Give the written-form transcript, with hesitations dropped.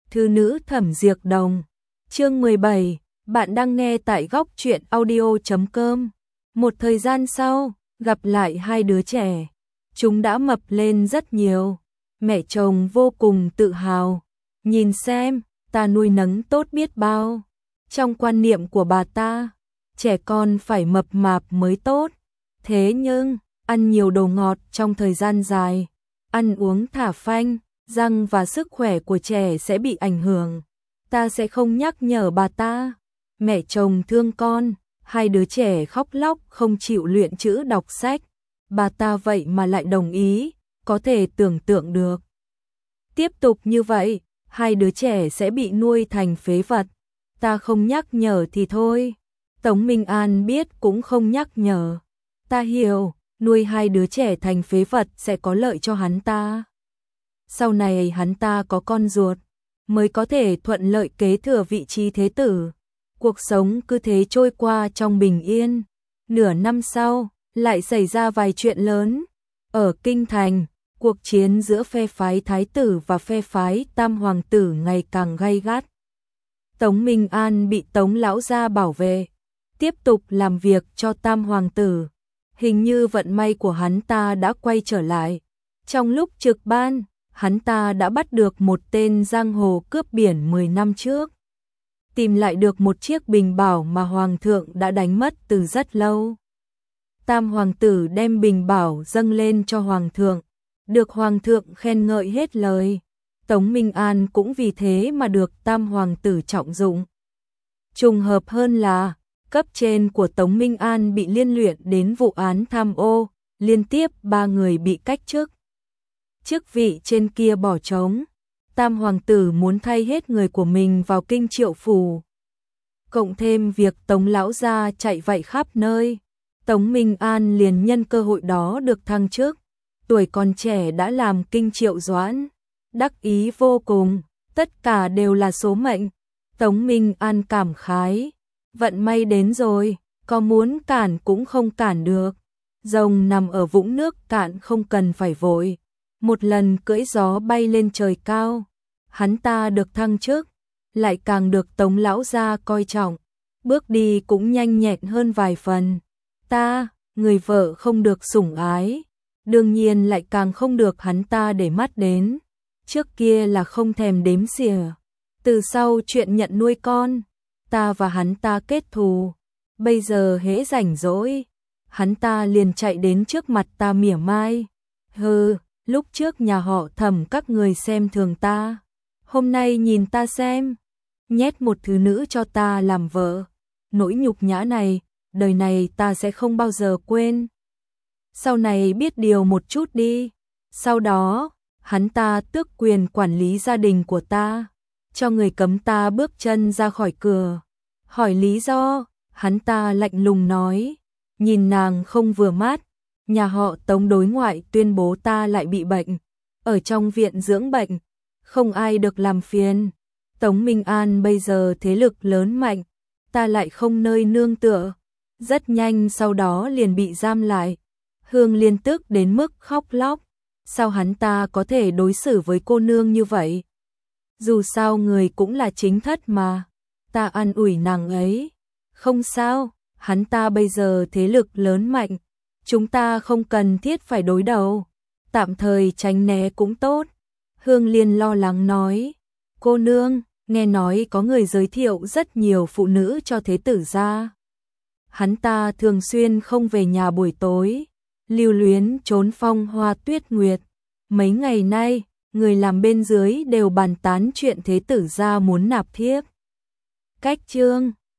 Thư nữ Thẩm Diệt Đồng. Chương 17, bạn đang nghe tại góc truyện audio.com. Một thời gian sau, gặp lại hai đứa trẻ. Chúng đã mập lên rất nhiều. Mẹ chồng vô cùng tự hào. Nhìn xem, ta nuôi nấng tốt biết bao. Trong quan niệm của bà ta, trẻ con phải mập mạp mới tốt. Thế nhưng, ăn nhiều đồ ngọt trong thời gian dài, ăn uống thả phanh, răng và sức khỏe của trẻ sẽ bị ảnh hưởng. Ta sẽ không nhắc nhở bà ta. Mẹ chồng thương con, hai đứa trẻ khóc lóc không chịu luyện chữ đọc sách. Bà ta vậy mà lại đồng ý, có thể tưởng tượng được. Tiếp tục như vậy, hai đứa trẻ sẽ bị nuôi thành phế vật. Ta không nhắc nhở thì thôi. Tống Minh An biết cũng không nhắc nhở. Ta hiểu, nuôi hai đứa trẻ thành phế vật sẽ có lợi cho hắn ta. Sau này hắn ta có con ruột, mới có thể thuận lợi kế thừa vị trí thế tử. Cuộc sống cứ thế trôi qua trong bình yên. Nửa năm sau, lại xảy ra vài chuyện lớn. Ở Kinh Thành, cuộc chiến giữa phe phái Thái tử và phe phái Tam Hoàng tử ngày càng gay gắt. Tống Minh An bị Tống lão gia bảo vệ, tiếp tục làm việc cho Tam Hoàng tử. Hình như vận may của hắn ta đã quay trở lại. Trong lúc trực ban, hắn ta đã bắt được một tên giang hồ cướp biển 10 năm trước. Tìm lại được một chiếc bình bảo mà Hoàng thượng đã đánh mất từ rất lâu. Tam Hoàng tử đem bình bảo dâng lên cho Hoàng thượng, được Hoàng thượng khen ngợi hết lời. Tống Minh An cũng vì thế mà được Tam Hoàng tử trọng dụng. Trùng hợp hơn là, cấp trên của Tống Minh An bị liên lụy đến vụ án tham ô, liên tiếp 3 người bị cách chức. Chức vị trên kia bỏ trống, Tam Hoàng tử muốn thay hết người của mình vào Kinh Triệu phủ. Cộng thêm việc Tống lão gia chạy vậy khắp nơi, Tống Minh An liền nhân cơ hội đó được thăng chức. Tuổi còn trẻ đã làm Kinh Triệu doãn, đắc ý vô cùng, tất cả đều là số mệnh. Tống Minh An cảm khái, vận may đến rồi, có muốn cản cũng không cản được. Rồng nằm ở vũng nước cạn không cần phải vội. Một lần cưỡi gió bay lên trời cao, hắn ta được thăng chức, lại càng được Tống lão gia coi trọng, bước đi cũng nhanh nhẹn hơn vài phần. Ta, người vợ không được sủng ái, đương nhiên lại càng không được hắn ta để mắt đến. Trước kia là không thèm đếm xỉa, từ sau chuyện nhận nuôi con, ta và hắn ta kết thù, bây giờ hễ rảnh rỗi, hắn ta liền chạy đến trước mặt ta mỉa mai. Hừ, lúc trước nhà họ Thẩm các người xem thường ta, hôm nay nhìn ta xem, nhét một thứ nữ cho ta làm vợ. Nỗi nhục nhã này, đời này ta sẽ không bao giờ quên. Sau này biết điều một chút đi. Sau đó, hắn ta tước quyền quản lý gia đình của ta, cho người cấm ta bước chân ra khỏi cửa. Hỏi lý do, hắn ta lạnh lùng nói, nhìn nàng không vừa mắt, nhà họ Tống đối ngoại tuyên bố ta lại bị bệnh, ở trong viện dưỡng bệnh, không ai được làm phiền. Tống Minh An bây giờ thế lực lớn mạnh, ta lại không nơi nương tựa. Rất nhanh sau đó liền bị giam lại. Hương Liên tức đến mức khóc lóc. Sao hắn ta có thể đối xử với cô nương như vậy? Dù sao người cũng là chính thất mà. Ta an ủi nàng ấy. Không sao, hắn ta bây giờ thế lực lớn mạnh. Chúng ta không cần thiết phải đối đầu. Tạm thời tránh né cũng tốt. Hương Liên lo lắng nói. Cô nương, nghe nói có người giới thiệu rất nhiều phụ nữ cho thế tử gia. Hắn ta thường xuyên không về nhà buổi tối, lưu luyến trốn phong hoa tuyết nguyệt. Mấy ngày nay, người làm bên dưới đều bàn tán chuyện thế tử gia muốn nạp thiếp. Cách chương